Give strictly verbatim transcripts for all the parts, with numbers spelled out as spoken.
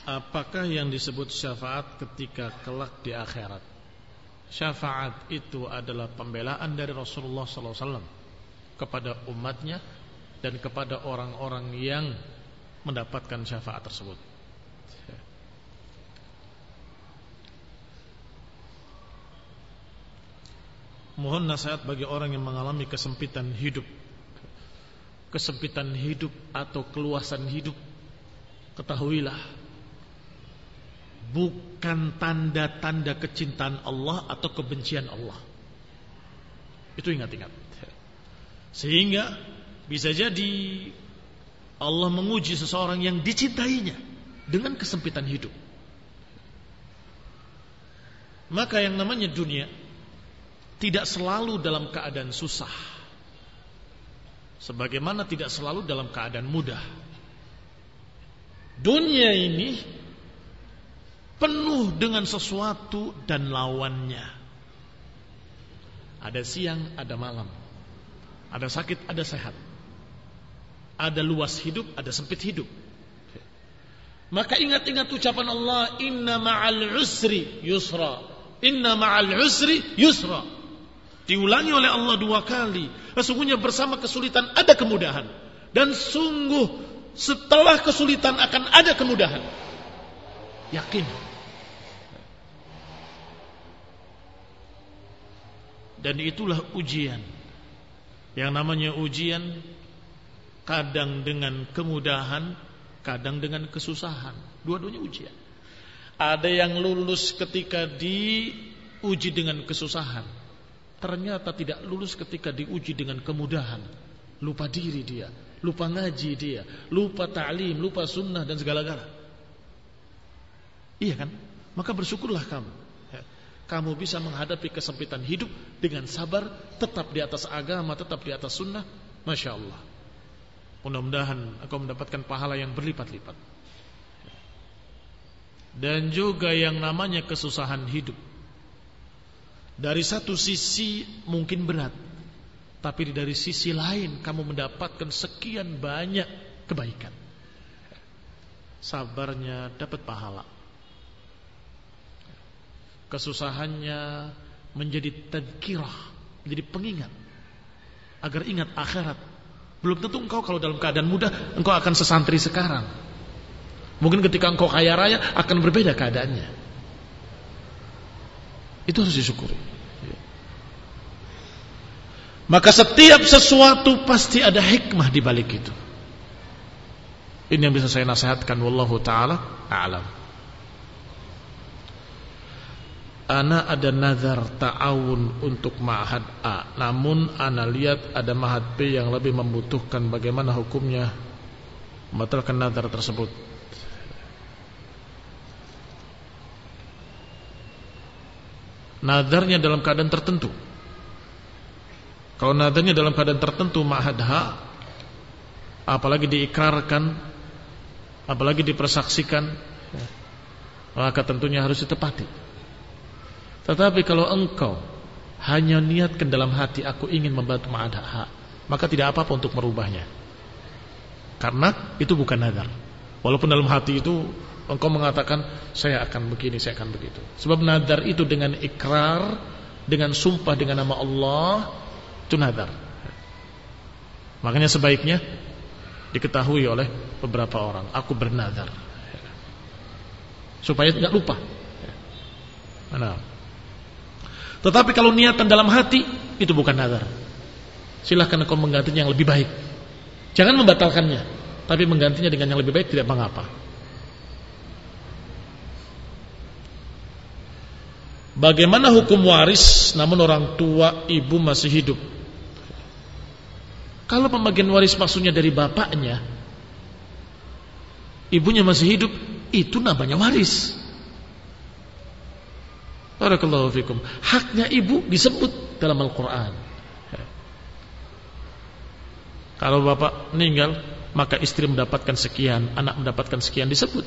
Apakah yang disebut syafaat ketika kelak di akhirat? Syafaat itu adalah pembelaan dari Rasulullah sallallahu alaihi wasallam kepada umatnya dan kepada orang-orang yang mendapatkan syafaat tersebut. Mohon nasihat bagi orang yang mengalami kesempitan hidup. Kesempitan hidup atau keluasan hidup, ketahuilah, bukan tanda-tanda kecintaan Allah atau kebencian Allah. Itu ingat-ingat. Sehingga bisa jadi Allah menguji seseorang yang dicintainya dengan kesempitan hidup. Maka yang namanya dunia tidak selalu dalam keadaan susah, sebagaimana tidak selalu dalam keadaan mudah. Dunia ini penuh dengan sesuatu dan lawannya. Ada siang, ada malam. Ada sakit, ada sehat. Ada luas hidup, ada sempit hidup. Maka ingat-ingat ucapan Allah, Inna ma'al usri yusra. Inna ma'al usri yusra. Diulangi oleh Allah dua kali. Sesungguhnya bersama kesulitan ada kemudahan. Dan sungguh setelah kesulitan akan ada kemudahan. Yakin. Dan itulah ujian. Yang namanya ujian kadang dengan kemudahan, kadang dengan kesusahan. Dua-duanya ujian. Ada yang lulus ketika diuji dengan kesusahan, ternyata tidak lulus ketika diuji dengan kemudahan. Lupa diri dia, lupa ngaji dia, lupa ta'lim, lupa sunnah dan segala-gala. Iya kan? Maka bersyukurlah kamu. Kamu bisa menghadapi kesempitan hidup dengan sabar, tetap di atas agama, tetap di atas sunnah. Masya Allah. Mudah-mudahan engkau mendapatkan pahala yang berlipat-lipat. Dan juga yang namanya kesusahan hidup, dari satu sisi mungkin berat, tapi dari sisi lain kamu mendapatkan sekian banyak kebaikan. Sabarnya dapat pahala, kesusahannya menjadi tadkirah, menjadi pengingat agar ingat akhirat. Belum tentu engkau kalau dalam keadaan mudah engkau akan sesantri sekarang. Mungkin ketika engkau kaya raya akan berbeda keadaannya. Itu harus disyukuri. Maka setiap sesuatu pasti ada hikmah di balik itu. Ini yang bisa saya nasihatkan, wallahu taala a'lam. Ana ada nazar ta'awun untuk ma'had A, namun ana lihat ada ma'had B yang lebih membutuhkan. Bagaimana hukumnya membatalkan nazar tersebut? Nadarnya dalam keadaan tertentu. Kalau nadarnya dalam keadaan tertentu ma'had H, apalagi diikrarkan, apalagi dipersaksikan, maka tentunya harus ditepati. Tetapi kalau engkau hanya niatkan dalam hati, aku ingin membantu ma'had H, maka tidak apa-apa untuk merubahnya, karena itu bukan nadar. Walaupun dalam hati itu engkau mengatakan saya akan begini, saya akan begitu. Sebab nadar itu dengan ikrar, dengan sumpah dengan nama Allah, itu nadar. Makanya sebaiknya diketahui oleh beberapa orang, aku bernadar, supaya tidak lupa. Nah, tetapi kalau niatan dalam hati itu bukan nadar, silahkan engkau menggantinya yang lebih baik. Jangan membatalkannya, tapi menggantinya dengan yang lebih baik tidak mengapa. Bagaimana hukum waris namun orang tua ibu masih hidup? Kalau pembagian waris maksudnya dari bapaknya, ibunya masih hidup, itu namanya waris. Barakallahu fikum. Haknya ibu disebut dalam Al-Quran. Kalau bapak meninggal, maka istri mendapatkan sekian, anak mendapatkan sekian, disebut.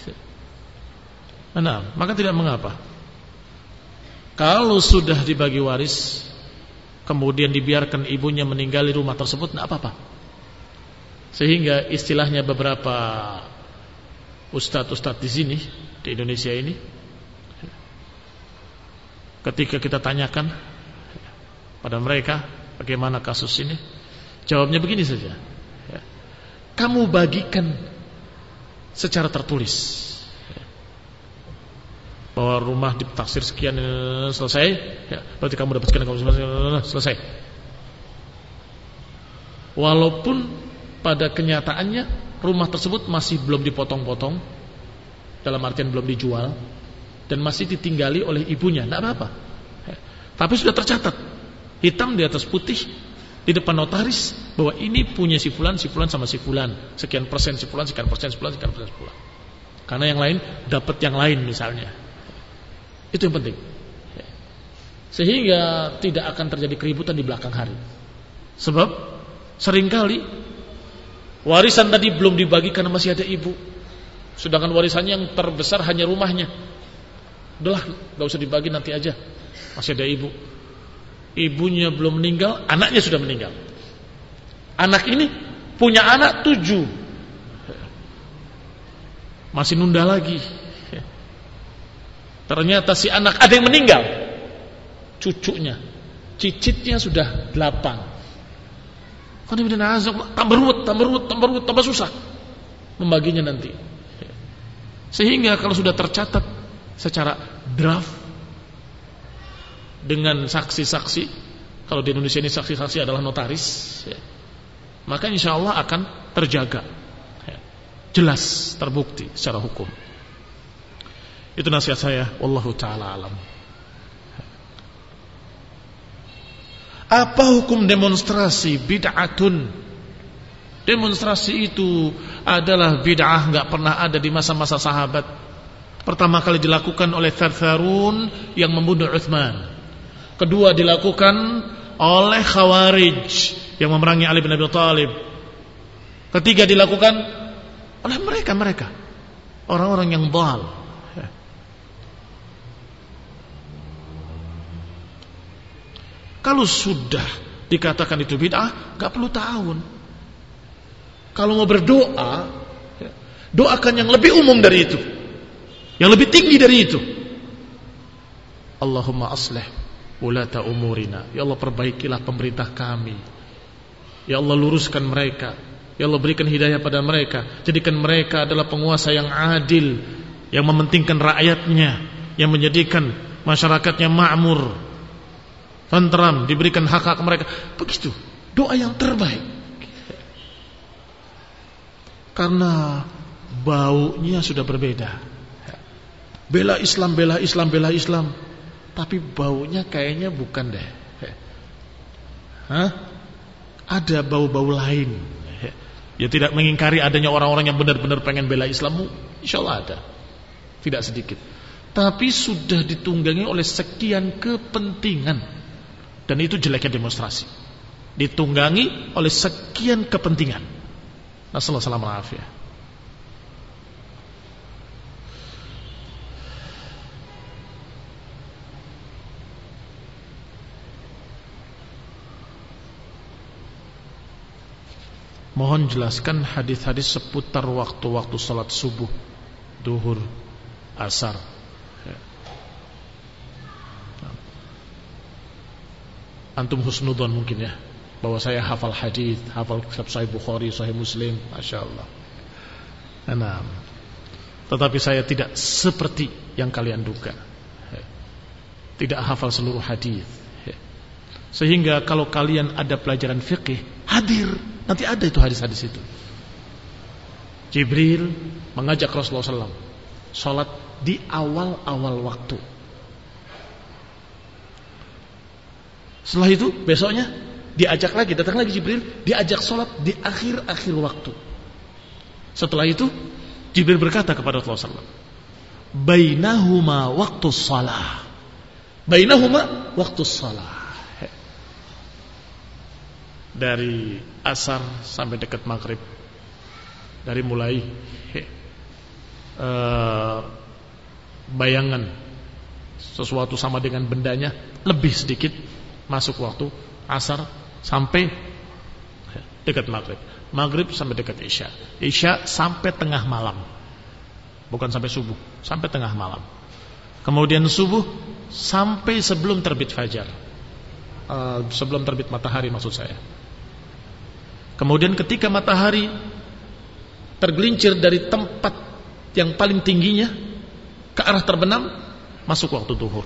Nah, maka tidak mengapa. Kalau sudah dibagi waris, kemudian dibiarkan ibunya meninggali rumah tersebut, tidak apa-apa. Sehingga istilahnya beberapa ustadz-ustadz di sini di Indonesia ini, ketika kita tanyakan pada mereka bagaimana kasus ini, jawabnya begini saja, kamu bagikan secara tertulis bahwa rumah ditaksir sekian, selesai, ya, berarti kamu dapat sekian, kamu selesai. Walaupun pada kenyataannya rumah tersebut masih belum dipotong-potong, dalam artian belum dijual, dan masih ditinggali oleh ibunya, tidak apa-apa. Tapi sudah tercatat hitam di atas putih di depan notaris bahwa ini punya si fulan, si fulan sama si fulan, sekian persen si fulan, sekian persen si fulan, sekian persen si fulan. Karena yang lain dapat yang lain misalnya. Itu yang penting. Sehingga tidak akan terjadi keributan di belakang hari. Sebab seringkali warisan tadi belum dibagi karena masih ada ibu, sedangkan warisannya yang terbesar hanya rumahnya. Udahlah, gak usah dibagi, nanti aja, masih ada ibu. Ibunya belum meninggal, anaknya sudah meninggal. Anak ini punya anak tujuh, masih nunda lagi. Ternyata si anak ada yang meninggal, cucunya, cicitnya sudah delapan. Tambah ruwet, tambah ruwet, tambah ruwet, tambah susah membaginya nanti. Sehingga kalau sudah tercatat secara draft dengan saksi-saksi, kalau di Indonesia ini saksi-saksi adalah notaris, maka insya Allah akan terjaga, jelas terbukti secara hukum. Itu nasihat saya, wallahu ta'ala alam. Apa hukum demonstrasi? Bid'atun. Demonstrasi itu adalah bid'ah, enggak pernah ada di masa-masa sahabat. Pertama kali dilakukan oleh Thartharun yang membunuh Uthman. Kedua dilakukan oleh Khawarij yang memerangi Ali bin Abi Thalib. Ketiga dilakukan oleh mereka-mereka, orang-orang yang dhal. Kalau sudah dikatakan itu bid'ah, gak perlu ta'awun. Kalau mau berdoa, doakan yang lebih umum dari itu, yang lebih tinggi dari itu. Allahumma aslih wulata umurina. Ya Allah, perbaikilah pemerintah kami. Ya Allah, luruskan mereka. Ya Allah, berikan hidayah pada mereka. Jadikan mereka adalah penguasa yang adil, yang mementingkan rakyatnya, yang menjadikan masyarakatnya makmur, tentram, diberikan hak-hak mereka. Begitu doa yang terbaik. Karena baunya sudah berbeda. Bela Islam, bela Islam, bela Islam, tapi baunya kayaknya bukan deh. Hah? Ada bau-bau lain. Ya, tidak mengingkari adanya orang-orang yang benar-benar pengen bela Islammu, insya Allah ada, tidak sedikit. Tapi sudah ditunggangi oleh sekian kepentingan. Dan itu jeleknya demonstrasi, ditunggangi oleh sekian kepentingan. Nasallahu alaihi wasallam. Mohon jelaskan hadis-hadis seputar waktu-waktu salat subuh, duhur, asar. Antum husnudzon mungkin ya, bahwa saya hafal hadis, hafal kitab Sahih Bukhari, Sahih Muslim, masya Allah. Nah, tetapi saya tidak seperti yang kalian duga, tidak hafal seluruh hadis. Sehingga kalau kalian ada pelajaran fikih, hadir, nanti ada itu hadis-hadis itu. Jibril mengajak Rasulullah shallallahu alaihi wasallam sholat di awal-awal waktu. Setelah itu besoknya diajak lagi, datang lagi Jibril, diajak sholat di akhir-akhir waktu. Setelah itu Jibril berkata kepada Rasulullah shallallahu alaihi wasallam, bainahuma waktu shalah, bainahuma waktu shalah. Dari asar sampai dekat maghrib, dari mulai uh, bayangan sesuatu sama dengan bendanya lebih sedikit, masuk waktu asar sampai dekat maghrib, maghrib sampai dekat isya, isya sampai tengah malam. bukan sampai subuh, sampai tengah malam. Kemudian subuh sampai sebelum terbit fajar, uh, sebelum terbit matahari maksud saya. Kemudian ketika matahari tergelincir dari tempat yang paling tingginya ke arah terbenam, masuk waktu zuhur.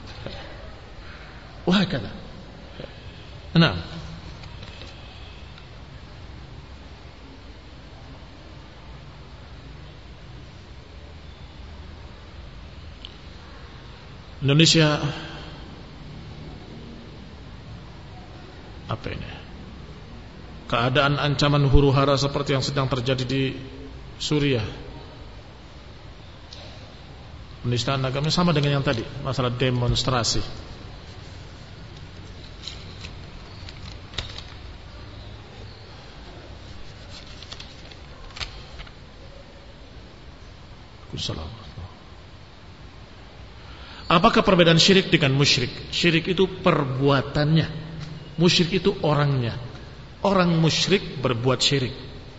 Wah kata. Nah, Indonesia apa ini? Keadaan ancaman huru-hara seperti yang sedang terjadi di Suriah. Penistaan agama sama dengan yang tadi, masalah demonstrasi. Assalamualaikum. Apakah perbedaan syirik dengan musyrik? Syirik itu perbuatannya, musyrik itu orangnya. Orang musyrik berbuat syirik.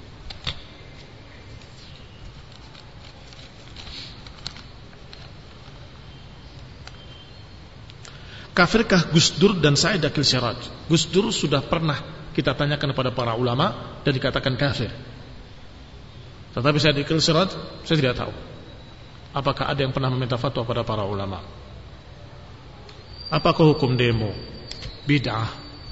Kafirkah Gus Dur dan Said Akil Siraj? Gus Dur sudah pernah kita tanyakan kepada para ulama dan dikatakan kafir. Tetapi Said Akil Siraj saya tidak tahu. Apakah ada yang pernah meminta fatwa pada para ulama? Apakah hukum demo bid'ah?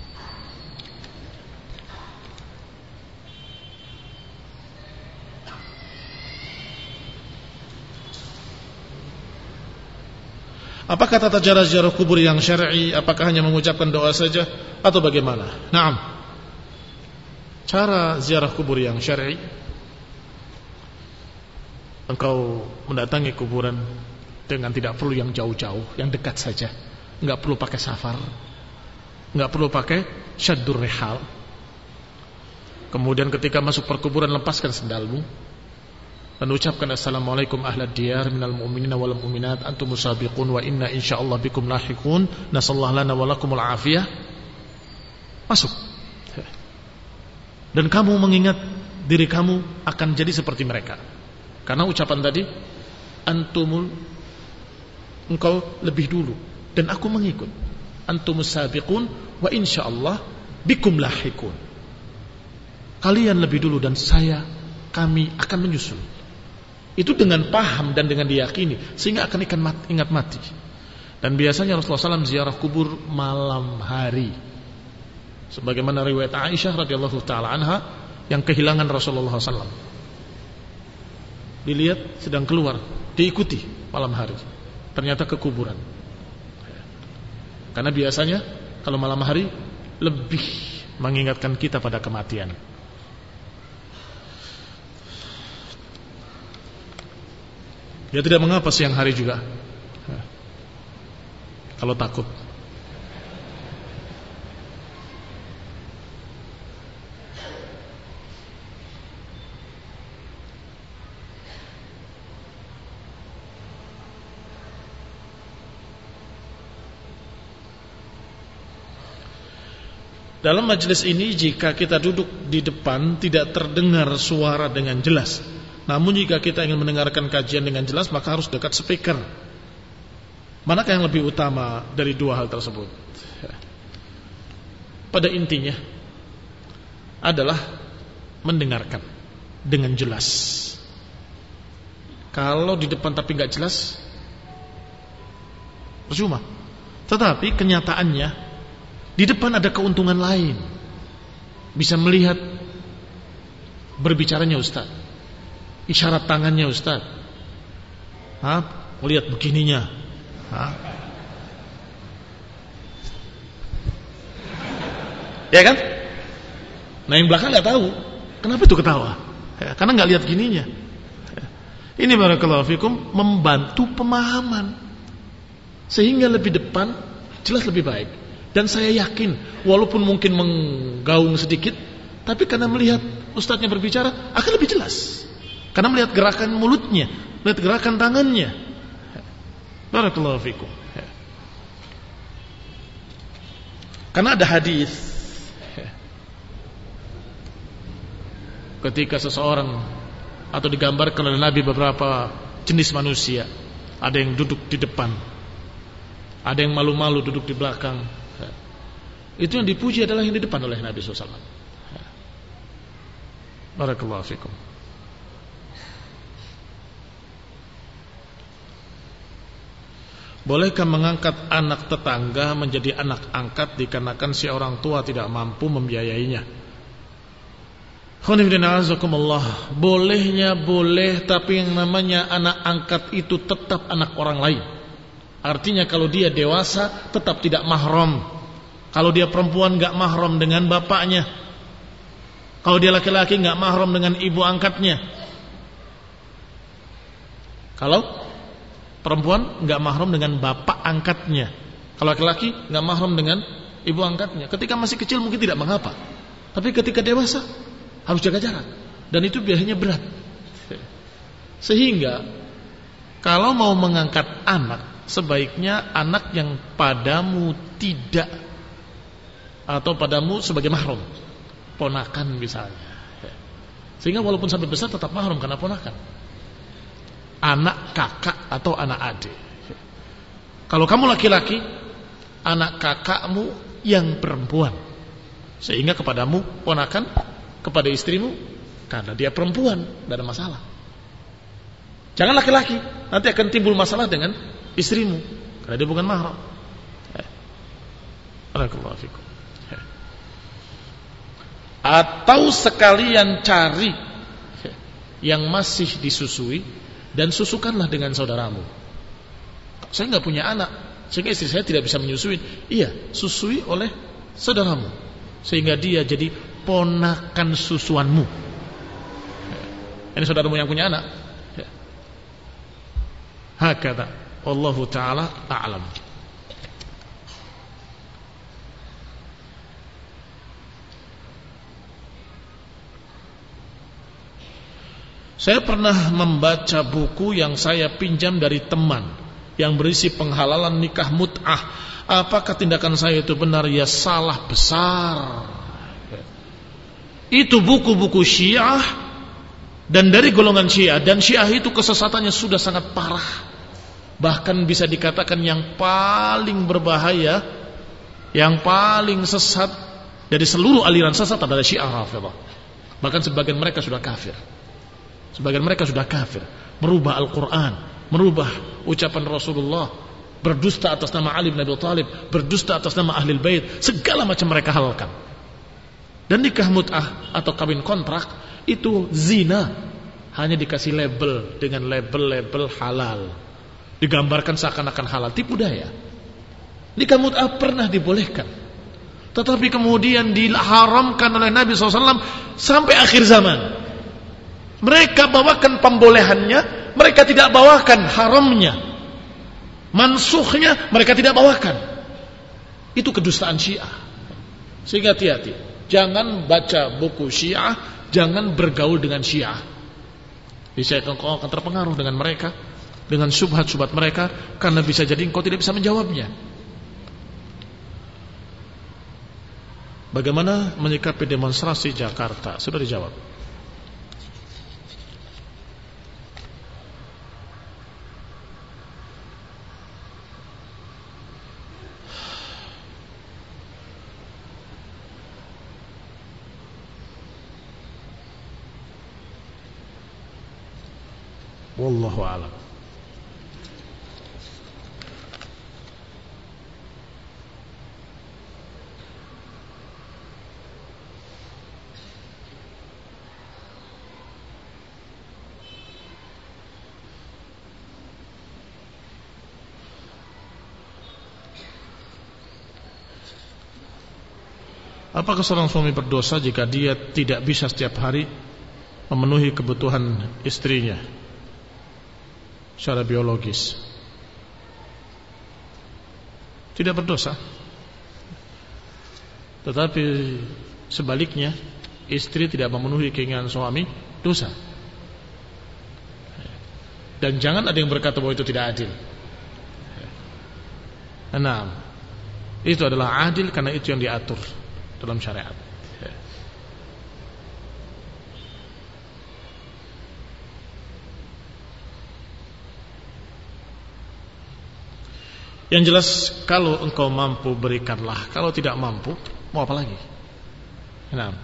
Apakah tata cara ziarah kubur yang syar'i? Apakah hanya mengucapkan doa saja atau bagaimana? Naam. Cara ziarah kubur yang syar'i, engkau mendatangi kuburan dengan tidak perlu yang jauh-jauh, yang dekat saja. Enggak perlu pakai safar, enggak perlu pakai syaddur rihal. Kemudian ketika masuk perkuburan, lepaskan sendalmu dan ucapkan assalamualaikum ahlad diyar minal mu'minina wal mu'minat antum musabiqun wa inna insyaallah bikum lahiqun nasallahu lana wa lakumul afiyah. Masuk. Dan kamu mengingat diri kamu akan jadi seperti mereka. Karena ucapan tadi, antumul, engkau lebih dulu dan aku mengikut. Antumus sabiqun wa insyaallah bikum lahiqun. Kalian lebih dulu dan saya, kami akan menyusul. Itu dengan paham dan dengan diyakini, sehingga akan ingat mati. Dan biasanya Rasulullah shallallahu alaihi wasallam ziarah kubur malam hari, sebagaimana riwayat Aisyah radhiyallahu taala anha yang kehilangan Rasulullah shallallahu alaihi wasallam. Dilihat sedang keluar, diikuti malam hari, ternyata ke kuburan. Karena biasanya kalau malam hari lebih mengingatkan kita pada kematian. Ya tidak mengapa siang hari juga, kalau takut. Dalam majelis ini jika kita duduk di depan tidak terdengar suara dengan jelas. Namun jika kita ingin mendengarkan kajian dengan jelas maka harus dekat speaker. Manakah yang lebih utama dari dua hal tersebut? Pada intinya adalah mendengarkan dengan jelas. Kalau di depan tapi gak jelas, percuma. Tetapi kenyataannya di depan ada keuntungan lain. Bisa melihat berbicaranya Ustaz, isyarat tangannya Ustaz, ha? Lihat begininya, ha? Ya kan? Nah yang belakang gak tahu kenapa itu ketawa, ya, karena gak lihat gininya. Ini barakallahu fikum membantu pemahaman, sehingga lebih depan jelas lebih baik. Dan saya yakin walaupun mungkin menggaung sedikit, tapi karena melihat ustadznya berbicara akan lebih jelas. Karena melihat gerakan mulutnya, melihat gerakan tangannya. Barakallahu fikum. Karena ada hadis ketika seseorang atau digambarkan oleh Nabi beberapa jenis manusia. Ada yang duduk di depan, ada yang malu-malu duduk di belakang. Itu yang dipuji adalah yang di depan oleh Nabi shallallahu alaihi wasallam. Barakallahu fikum. Bolehkah mengangkat anak tetangga menjadi anak angkat dikarenakan si orang tua tidak mampu membiayainya? Bolehnya boleh, tapi yang namanya anak angkat itu tetap anak orang lain. Artinya kalau dia dewasa tetap tidak mahram. Kalau dia perempuan gak mahram dengan bapaknya. Kalau dia laki-laki gak mahram dengan ibu angkatnya. Kalau perempuan gak mahram dengan bapak angkatnya. Kalau laki-laki gak mahram dengan ibu angkatnya. Ketika masih kecil mungkin tidak mengapa, tapi ketika dewasa harus jaga jarak, dan itu biayanya berat. Sehingga kalau mau mengangkat anak, sebaiknya anak yang padamu tidak, atau padamu sebagai mahram, ponakan misalnya. Sehingga walaupun sampai besar tetap mahram karena ponakan, anak kakak atau anak adik. Kalau kamu laki-laki, anak kakakmu yang perempuan, sehingga kepadamu ponakan, kepada istrimu karena dia perempuan, tidak ada masalah. Jangan laki-laki, nanti akan timbul masalah dengan istrimu karena dia bukan mahram. Barakallahu fikum. Atau sekalian cari yang masih disusui dan susukanlah dengan saudaramu. Saya nggak punya anak, sehingga istri saya tidak bisa menyusui. Iya, susui oleh saudaramu, sehingga dia jadi ponakan susuanmu. Ini saudaramu yang punya anak. Hakata Allahu ta'ala a'lam. Saya pernah membaca buku yang saya pinjam dari teman yang berisi penghalalan nikah mut'ah. Apakah tindakan saya itu benar? Ya salah besar. Itu buku-buku Syiah dan dari golongan Syiah, dan Syiah itu kesesatannya sudah sangat parah. Bahkan bisa dikatakan yang paling berbahaya, yang paling sesat dari seluruh aliran sesat adalah Syiah Rafidhah. Bahkan sebagian mereka sudah kafir. Sebagian mereka sudah kafir, merubah Al-Quran, merubah ucapan Rasulullah, berdusta atas nama Ali bin Abi Thalib, berdusta atas nama Ahlul Bait, segala macam mereka halalkan. Dan nikah mut'ah atau kawin kontrak itu zina, hanya dikasih label dengan label-label halal, digambarkan seakan-akan halal, tipu daya. Nikah mut'ah pernah dibolehkan, tetapi kemudian diharamkan oleh Nabi shallallahu alaihi wasallam sampai akhir zaman. Mereka bawakan pembolehannya, mereka tidak bawakan haramnya. Mansukhnya mereka tidak bawakan. Itu kedustaan Syiah. Sehingga hati-hati, jangan baca buku Syiah, jangan bergaul dengan Syiah. Bisa engkau akan terpengaruh dengan mereka, dengan syubhat-syubhat mereka, karena bisa jadi engkau tidak bisa menjawabnya. Bagaimana menyikapi demonstrasi Jakarta? Sudah dijawab. Wallahu a'lam. Apakah seorang suami berdosa jika dia tidak bisa setiap hari memenuhi kebutuhan istrinya secara biologis? Tidak berdosa. Tetapi sebaliknya, istri tidak memenuhi keinginan suami, dosa. Dan jangan ada yang berkata bahwa itu tidak adil. Nah, itu adalah adil karena itu yang diatur dalam syariat. Yang jelas kalau engkau mampu berikanlah, kalau tidak mampu mau apa lagi? Nah,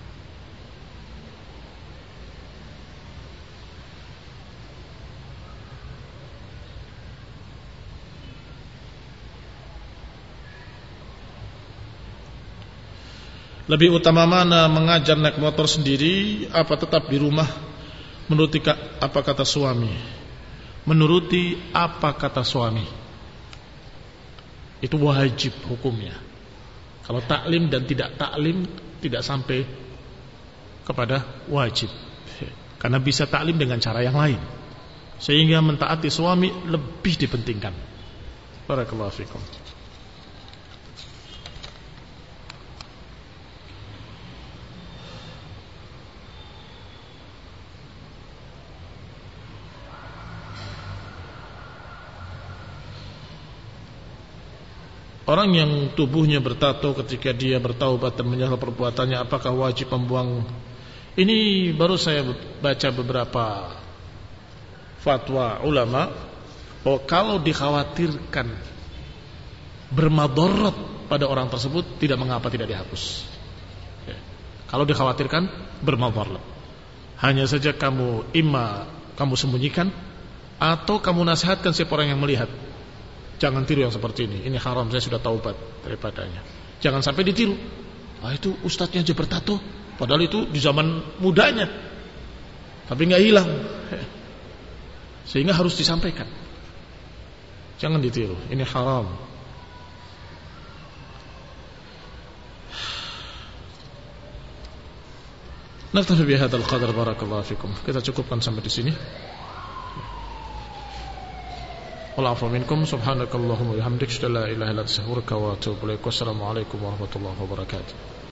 lebih utama mana mengajar naik motor sendiri apa tetap di rumah menuruti apa kata suami? Menuruti apa kata suami itu wajib hukumnya. Kalau taklim dan tidak taklim tidak sampai kepada wajib, karena bisa taklim dengan cara yang lain, sehingga mentaati suami lebih dipentingkan. Barakallahu fikum. Orang yang tubuhnya bertato ketika dia bertaubat dan menyesal perbuatannya, apakah wajib membuang? Ini baru saya baca beberapa fatwa ulama bahwa kalau dikhawatirkan bermadarat pada orang tersebut, tidak mengapa tidak dihapus. Ya. Kalau dikhawatirkan bermadarat, hanya saja kamu imma kamu sembunyikan atau kamu nasihatkan siapa orang yang melihat. Jangan tiru yang seperti ini. Ini haram, saya sudah taubat daripadanya. Jangan sampai ditiru. Ah, itu ustadznya aja bertato, padahal itu di zaman mudanya, tapi nggak hilang. Sehingga harus disampaikan. Jangan ditiru. Ini haram. Naktafi bihadzal qadar, barakallahu fikum. Kita cukupkan sampai di sini. Wa'alafu minkum subhanakallahumma bihamdik, la ilaha illa anta astaghfiruka wa atubu ilaik. Wassalamu alaikum warahmatullahi wabarakatuh.